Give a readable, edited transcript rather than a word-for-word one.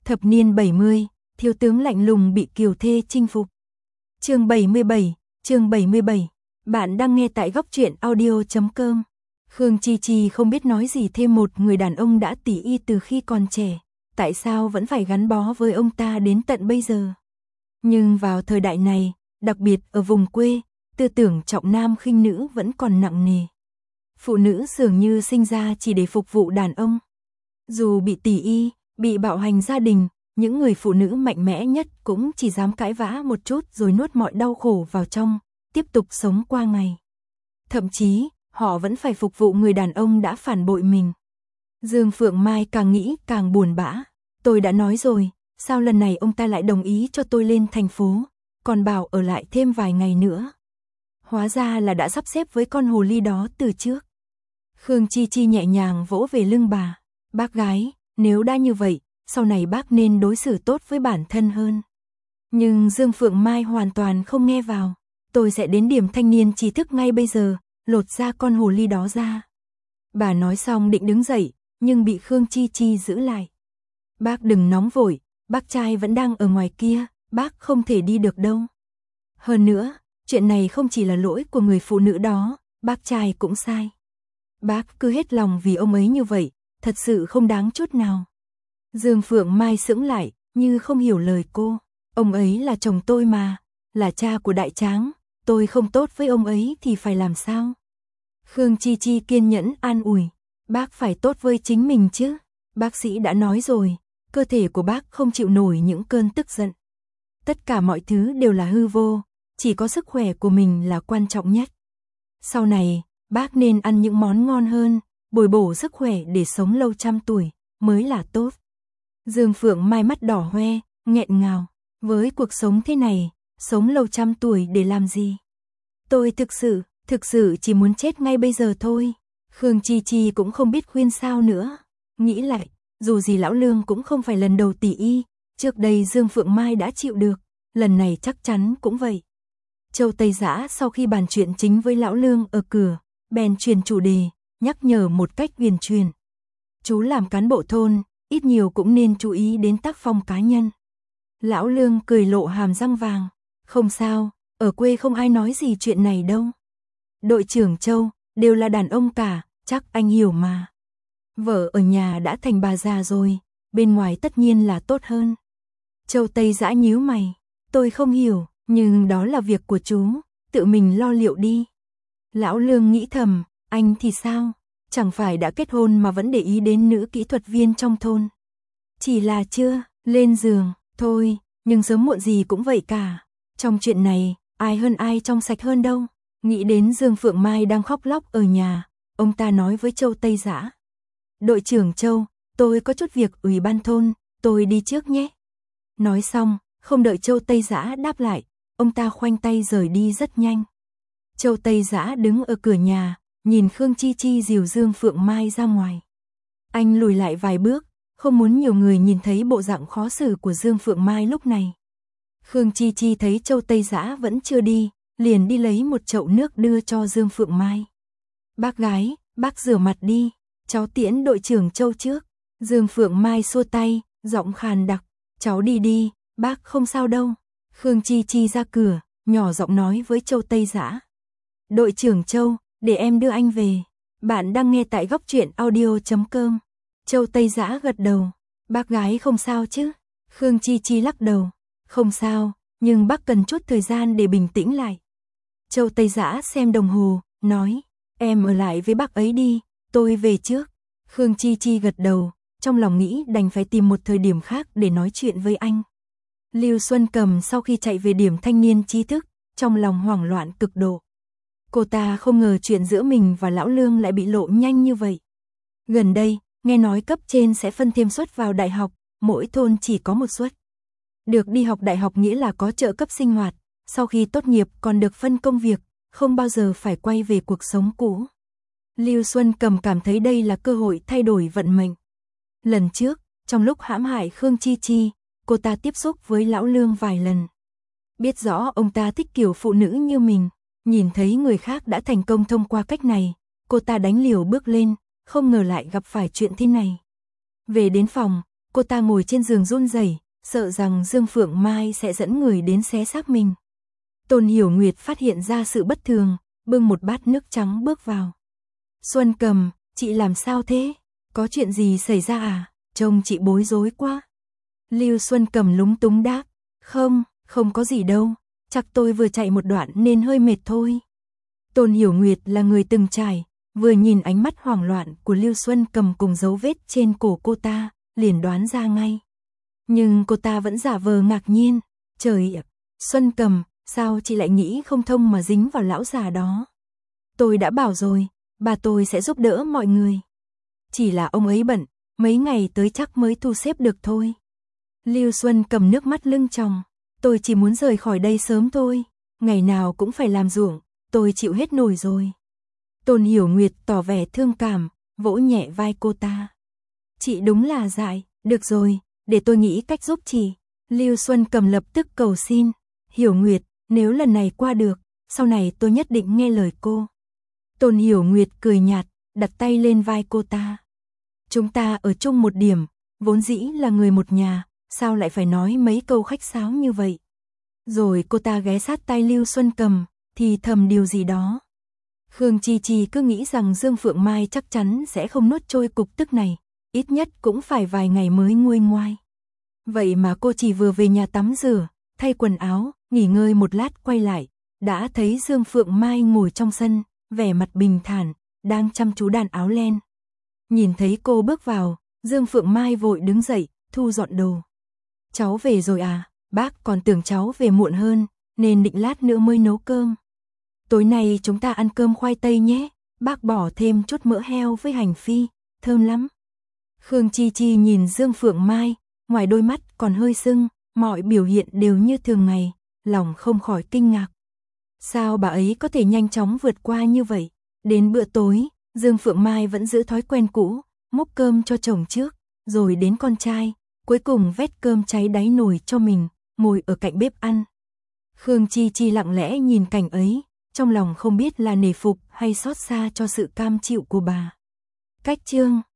Thập niên 70, thiếu tướng lạnh lùng bị kiều thê chinh phục. Chương 77. Bạn đang nghe tại góc truyện audio.com. Khương Chi Chi không biết nói gì thêm một người đàn ông đã tỉ y từ khi còn trẻ, tại sao vẫn phải gắn bó với ông ta đến tận bây giờ. Nhưng vào thời đại này, đặc biệt ở vùng quê, tư tưởng trọng nam khinh nữ vẫn còn nặng nề. Phụ nữ dường như sinh ra chỉ để phục vụ đàn ông. Dù bị tỉ y, bị bạo hành gia đình, những người phụ nữ mạnh mẽ nhất cũng chỉ dám cãi vã một chút rồi nuốt mọi đau khổ vào trong, tiếp tục sống qua ngày. Thậm chí, họ vẫn phải phục vụ người đàn ông đã phản bội mình. Dương Phượng Mai càng nghĩ càng buồn bã. Tôi đã nói rồi, sao lần này ông ta lại đồng ý cho tôi lên thành phố, còn bảo ở lại thêm vài ngày nữa. Hóa ra là đã sắp xếp với con hồ ly đó từ trước. Khương Chi Chi nhẹ nhàng vỗ về lưng bà. Bác gái, nếu đã như vậy, sau này bác nên đối xử tốt với bản thân hơn. Nhưng Dương Phượng Mai hoàn toàn không nghe vào. Tôi sẽ đến điểm thanh niên trí thức ngay bây giờ, lột ra con hồ ly đó ra. Bà nói xong định đứng dậy, nhưng bị Khương Chi Chi giữ lại. Bác đừng nóng vội, bác trai vẫn đang ở ngoài kia, bác không thể đi được đâu. Hơn nữa, chuyện này không chỉ là lỗi của người phụ nữ đó, bác trai cũng sai. Bác cứ hết lòng vì ông ấy như vậy, thật sự không đáng chút nào. Dương Phượng Mai sững lại, như không hiểu lời cô. Ông ấy là chồng tôi mà, là cha của Đại Tráng, tôi không tốt với ông ấy thì phải làm sao? Khương Chi Chi kiên nhẫn an ủi, bác phải tốt với chính mình chứ. Bác sĩ đã nói rồi, cơ thể của bác không chịu nổi những cơn tức giận. Tất cả mọi thứ đều là hư vô, chỉ có sức khỏe của mình là quan trọng nhất. Sau này, bác nên ăn những món ngon hơn, bồi bổ sức khỏe để sống lâu trăm tuổi, mới là tốt. Dương Phượng Mai mắt đỏ hoe, nghẹn ngào. Với cuộc sống thế này, sống lâu trăm tuổi để làm gì? Tôi thực sự chỉ muốn chết ngay bây giờ thôi. Khương Chi Chi cũng không biết khuyên sao nữa. Nghĩ lại, dù gì lão Lương cũng không phải lần đầu tỉ y, trước đây Dương Phượng Mai đã chịu được, lần này chắc chắn cũng vậy. Châu Tây Dã sau khi bàn chuyện chính với lão Lương ở cửa, bèn truyền chủ đề, nhắc nhở một cách huyền truyền. Chú làm cán bộ thôn, ít nhiều cũng nên chú ý đến tác phong cá nhân. Lão Lương cười lộ hàm răng vàng, không sao, ở quê không ai nói gì chuyện này đâu. Đội trưởng Châu, đều là đàn ông cả, chắc anh hiểu mà. Vợ ở nhà đã thành bà già rồi, bên ngoài tất nhiên là tốt hơn. Châu Tây Dã nhíu mày, tôi không hiểu, nhưng đó là việc của chú, tự mình lo liệu đi. Lão Lương nghĩ thầm, anh thì sao? Chẳng phải đã kết hôn mà vẫn để ý đến nữ kỹ thuật viên trong thôn. Chỉ là chưa lên giường, thôi, nhưng sớm muộn gì cũng vậy cả. Trong chuyện này, ai hơn ai trong sạch hơn đâu. Nghĩ đến Dương Phượng Mai đang khóc lóc ở nhà, ông ta nói với Châu Tây Dã. Đội trưởng Châu, tôi có chút việc ủy ban thôn, tôi đi trước nhé. Nói xong, không đợi Châu Tây Dã đáp lại, ông ta khoanh tay rời đi rất nhanh. Châu Tây Dã đứng ở cửa nhà, nhìn Khương Chi Chi dìu Dương Phượng Mai ra ngoài. Anh lùi lại vài bước, không muốn nhiều người nhìn thấy bộ dạng khó xử của Dương Phượng Mai lúc này. Khương Chi Chi thấy Châu Tây Dã vẫn chưa đi, liền đi lấy một chậu nước đưa cho Dương Phượng Mai. Bác gái, bác rửa mặt đi, cháu tiễn đội trưởng Châu trước. Dương Phượng Mai xua tay, giọng khàn đặc, cháu đi đi, bác không sao đâu. Khương Chi Chi ra cửa, nhỏ giọng nói với Châu Tây Dã. Đội trưởng Châu, để em đưa anh về. Bạn đang nghe tại góc truyện audio.com. Châu Tây Dã gật đầu. Bác gái không sao chứ? Khương Chi Chi lắc đầu. Không sao, nhưng bác cần chút thời gian để bình tĩnh lại. Châu Tây Dã xem đồng hồ, nói. Em ở lại với bác ấy đi, tôi về trước. Khương Chi Chi gật đầu, trong lòng nghĩ đành phải tìm một thời điểm khác để nói chuyện với anh. Lưu Xuân Cầm sau khi chạy về điểm thanh niên trí thức, trong lòng hoảng loạn cực độ. Cô ta không ngờ chuyện giữa mình và lão Lương lại bị lộ nhanh như vậy. Gần đây, nghe nói cấp trên sẽ phân thêm suất vào đại học, mỗi thôn chỉ có một suất. Được đi học đại học nghĩa là có trợ cấp sinh hoạt, sau khi tốt nghiệp còn được phân công việc, không bao giờ phải quay về cuộc sống cũ. Lưu Xuân Cầm cảm thấy đây là cơ hội thay đổi vận mệnh. Lần trước, trong lúc hãm hại Khương Chi Chi, cô ta tiếp xúc với lão Lương vài lần. Biết rõ ông ta thích kiểu phụ nữ như mình, nhìn thấy người khác đã thành công thông qua cách này, cô ta đánh liều bước lên, không ngờ lại gặp phải chuyện thế này. Về đến phòng, Cô ta ngồi trên giường run rẩy, sợ rằng Dương Phượng Mai sẽ dẫn người đến xé xác mình. Tôn Hiểu Nguyệt phát hiện ra sự bất thường, bưng một bát nước trắng bước vào. Xuân Cầm, chị làm sao thế? Có chuyện gì xảy ra à? Trông chị bối rối quá. Lưu Xuân Cầm lúng túng đáp, không có gì đâu, chắc tôi vừa chạy một đoạn nên hơi mệt thôi. Tôn Hiểu Nguyệt là người từng trải, vừa nhìn ánh mắt hoảng loạn của Lưu Xuân Cầm cùng dấu vết trên cổ cô ta, liền đoán ra ngay. Nhưng cô ta vẫn giả vờ ngạc nhiên, trời ạ, Xuân Cầm, sao chị lại nghĩ không thông mà dính vào lão già đó? Tôi đã bảo rồi, bà tôi sẽ giúp đỡ mọi người. Chỉ là ông ấy bận, mấy ngày tới chắc mới thu xếp được thôi. Lưu Xuân Cầm nước mắt lưng tròng, tôi chỉ muốn rời khỏi đây sớm thôi, ngày nào cũng phải làm ruộng, tôi chịu hết nổi rồi. Tôn Hiểu Nguyệt tỏ vẻ thương cảm, vỗ nhẹ vai cô ta. Chị đúng là dại, được rồi, để tôi nghĩ cách giúp chị. Lưu Xuân Cầm lập tức cầu xin, Hiểu Nguyệt, nếu lần này qua được, sau này tôi nhất định nghe lời cô. Tôn Hiểu Nguyệt cười nhạt, đặt tay lên vai cô ta. Chúng ta ở chung một điểm, vốn dĩ là người một nhà, sao lại phải nói mấy câu khách sáo như vậy? Rồi cô ta ghé sát tay Lưu Xuân Cầm, thì thầm điều gì đó. Khương Chi Chi cứ nghĩ rằng Dương Phượng Mai chắc chắn sẽ không nuốt trôi cục tức này, ít nhất cũng phải vài ngày mới nguôi ngoai. Vậy mà cô chỉ vừa về nhà tắm rửa, thay quần áo, nghỉ ngơi một lát quay lại, đã thấy Dương Phượng Mai ngồi trong sân, vẻ mặt bình thản, đang chăm chú đan áo len. Nhìn thấy cô bước vào, Dương Phượng Mai vội đứng dậy, thu dọn đồ. Cháu về rồi à, bác còn tưởng cháu về muộn hơn, nên định lát nữa mới nấu cơm. Tối nay chúng ta ăn cơm khoai tây nhé, bác bỏ thêm chút mỡ heo với hành phi, thơm lắm. Khương Chi Chi nhìn Dương Phượng Mai, ngoài đôi mắt còn hơi sưng, mọi biểu hiện đều như thường ngày, lòng không khỏi kinh ngạc. Sao bà ấy có thể nhanh chóng vượt qua như vậy? Đến bữa tối, Dương Phượng Mai vẫn giữ thói quen cũ, múc cơm cho chồng trước, rồi đến con trai, cuối cùng vét cơm cháy đáy nồi cho mình, ngồi ở cạnh bếp ăn. Khương Chi Chi lặng lẽ nhìn cảnh ấy, trong lòng không biết là nể phục hay xót xa cho sự cam chịu của bà. Cách chương